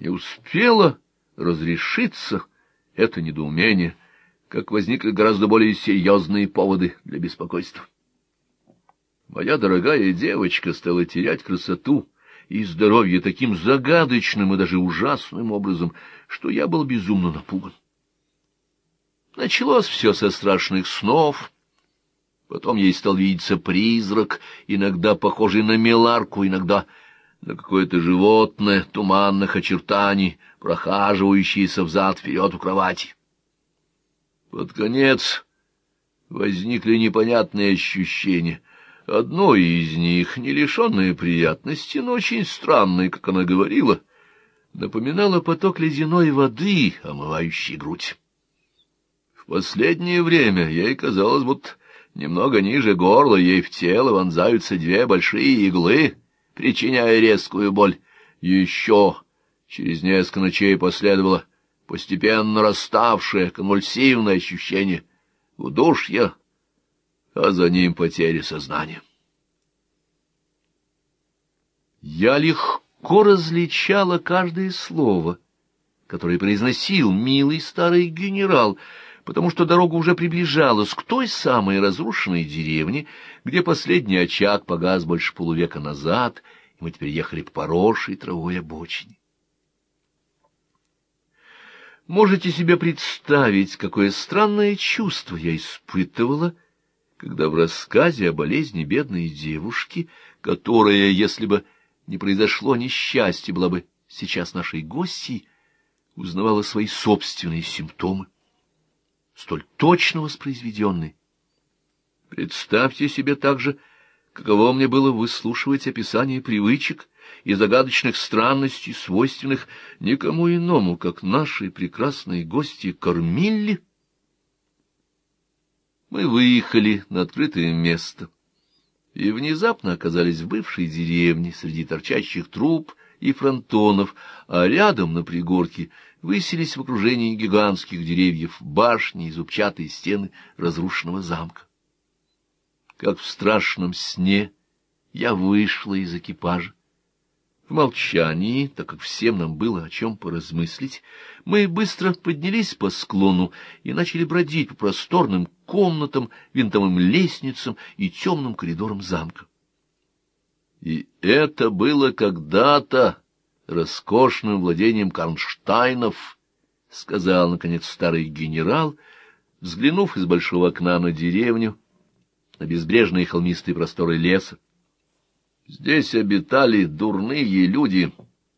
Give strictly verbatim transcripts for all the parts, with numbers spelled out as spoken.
Не успело разрешиться это недоумение, как возникли гораздо более серьезные поводы для беспокойства. Моя дорогая девочка стала терять красоту и здоровье таким загадочным и даже ужасным образом, что я был безумно напуган. Началось все со страшных снов. Потом ей стал видеться призрак, иногда похожий на меларку, иногда на какое-то животное туманных очертаний, прохаживающееся взад-вперед у кровати. Под конец возникли непонятные ощущения. Одно из них, не лишенное приятности, но очень странное, как она говорила, напоминало поток ледяной воды, омывающий грудь. В последнее время ей казалось, будто немного ниже горла ей в тело вонзаются две большие иглы, причиняя резкую боль. Еще через несколько ночей последовало постепенно раставшее конвульсивное ощущение удушья, а за ним потеря сознания. Я легко различала каждое слово, которое произносил милый старый генерал, потому что дорога уже приближалась к той самой разрушенной деревне, где последний очаг погас больше полувека назад, и мы теперь ехали по поросшей травой обочине. Можете себе представить, какое странное чувство я испытывала, когда в рассказе о болезни бедной девушки, которая, если бы не произошло несчастье, была бы сейчас нашей гостьей, узнавала свои собственные симптомы, столь точно воспроизведенные. Представьте себе также, каково мне было выслушивать описание привычек и загадочных странностей, свойственных никому иному, как нашей прекрасной гости Кормилле. Мы выехали на открытое место и внезапно оказались в бывшей деревне среди торчащих труб и фронтонов, а рядом на пригорке высились в окружении гигантских деревьев башни и зубчатые стены разрушенного замка. Как в страшном сне я вышла из экипажа. В молчании, так как всем нам было о чем поразмыслить, мы быстро поднялись по склону и начали бродить по просторным комнатам, винтовым лестницам и темным коридорам замка. И это было когда-то роскошным владением Карнштайнов, — сказал, наконец, старый генерал, взглянув из большого окна на деревню, на безбрежные холмистые просторы леса. Здесь обитали дурные люди,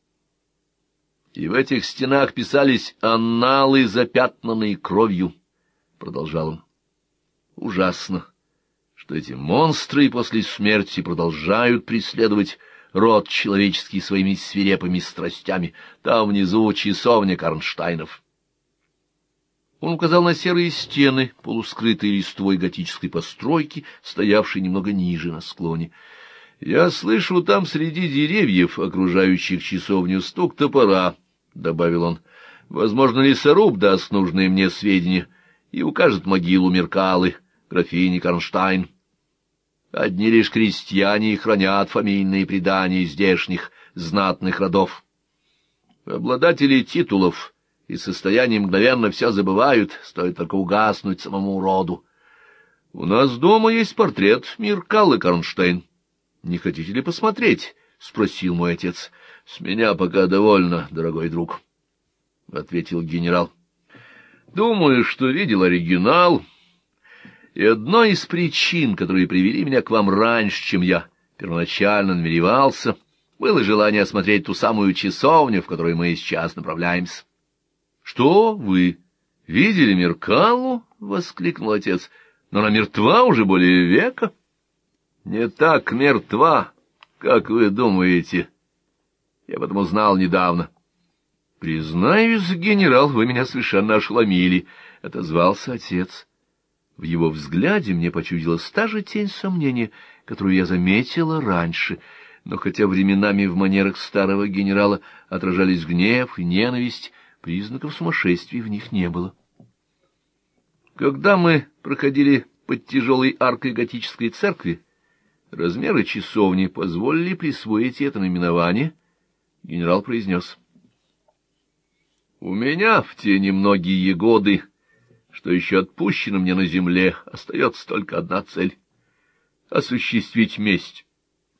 и в этих стенах писались анналы, запятнанные кровью, — продолжал он. Ужасно, что эти монстры после смерти продолжают преследовать род человеческий своими свирепыми страстями. Там внизу часовня Карнштайнов. Он указал на серые стены, полускрытые листвой готической постройки, стоявшей немного ниже на склоне. «Я слышу там среди деревьев, окружающих часовню, стук топора», — добавил он. «Возможно, лесоруб даст нужные мне сведения и укажет могилу Меркалы, графини Карнштайн. Одни лишь крестьяне хранят фамильные предания здешних знатных родов. Обладатели титулов и состояния мгновенно все забывают, стоит только угаснуть самому роду. У нас дома есть портрет Меркалы Карнштайн. Не хотите ли посмотреть? — спросил мой отец. — С меня пока довольно, дорогой друг, — ответил генерал. — Думаю, что видел оригинал, и одной из причин, которые привели меня к вам раньше, чем я первоначально намеревался, было желание осмотреть ту самую часовню, в которую мы сейчас направляемся. — Что вы видели Меркалу? — воскликнул отец. — Но она мертва уже более века. — Не так мертва, как вы думаете. Я об этом узнал недавно. — Признаюсь, генерал, вы меня совершенно ошеломили, — отозвался отец. В его взгляде мне почудилась та же тень сомнения, которую я заметила раньше, но хотя временами в манерах старого генерала отражались гнев и ненависть, признаков сумасшествия в них не было. Когда мы проходили под тяжелой аркой готической церкви, размеры часовни позволили присвоить это наименование, генерал произнес: У меня в те немногие годы, что еще отпущено мне на земле, остается только одна цель — осуществить месть